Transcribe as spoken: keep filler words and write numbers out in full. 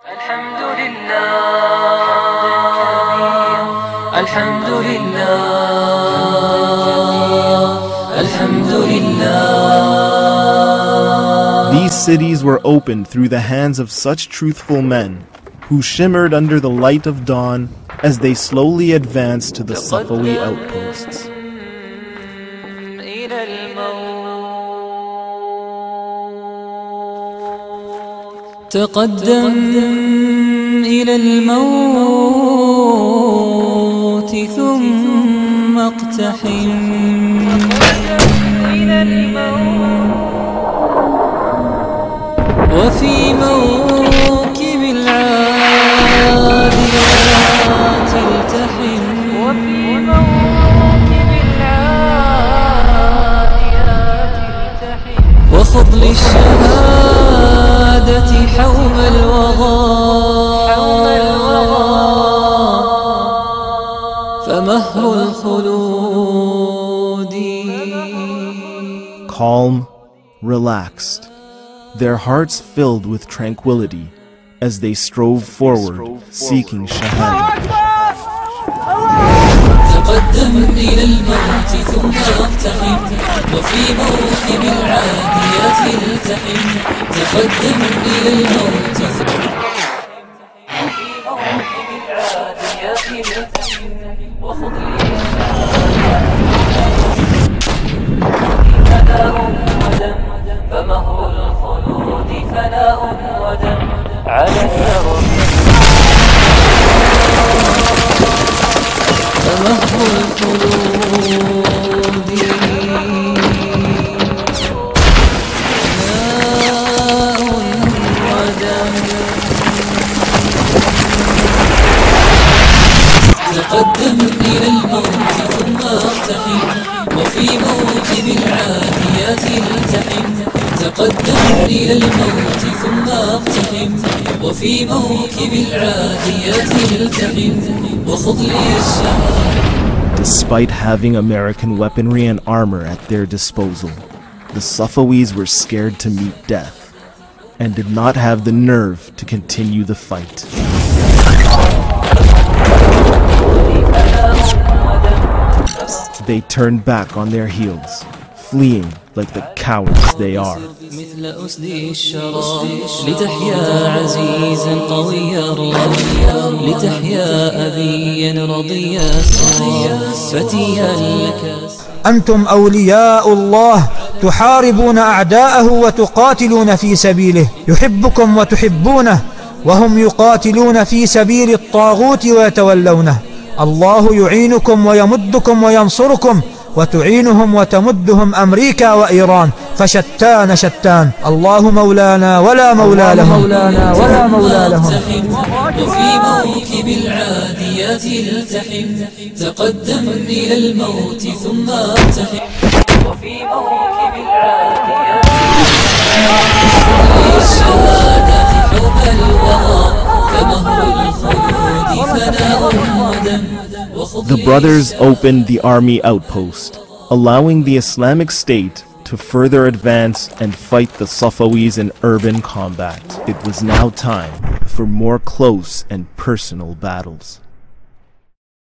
الحمد لله الحمد لله الحمد لله. These cities were opened through the hands of such truthful men who shimmered under the light of dawn as they slowly advanced to the Safawi outposts. تقدم إلى الموت ثم اقتحم وفي موكب العاديات التحم وخذ للشهادة حوم الوغى فمهر الخلود. Calm, relaxed, their hearts filled with tranquility as they strove forward, seeking Shahada. تقدم إلى الموت ثم اقتحم وفي موكب العاديات التحم. تقدم إلى الموت ثم وفي موكب العاديات التحم وخذ لي فناء ودم فمهر الخلود فناء ودم على الرب فمهر الخلود ماء ودم. تقدم إلى الموت ثم اقتحم وفي موكب العاديات التحم. تقدم إلى الموت ثم اقتحم وفي موكب العاديات التحم وخذ لي الشهادة. Despite having American weaponry and armor at their disposal, the Safawis were scared to meet death and did not have the nerve to continue the fight. They turned back on their heels, fleeing like the cowards they are. مثل أسد الشرى لتحيا عزيزا قويا رضيا لتحيا أبيا رضيا فتيا لك. أنتم أولياء الله تحاربون أعداءه وتقاتلون في سبيله، يحبكم وتحبونه وهم يقاتلون في سبيل الطاغوت ويتولونه. الله يعينكم ويمدكم وينصركم وتعينهم وتمدهم أمريكا وإيران فشتان شتان. الله مولانا ولا مولى لهم مولانا ولا مولى لهم. وفي موكب العاديات التحم. تقدم إلى الموت ثم اقتحم وفي موكب العاديات الشهادة حوم الوغى فمهر الخلود فناء ودم. The brothers opened the army outpost, allowing the Islamic State to further advance and fight the Safawis in urban combat. It was now time for more close and personal battles.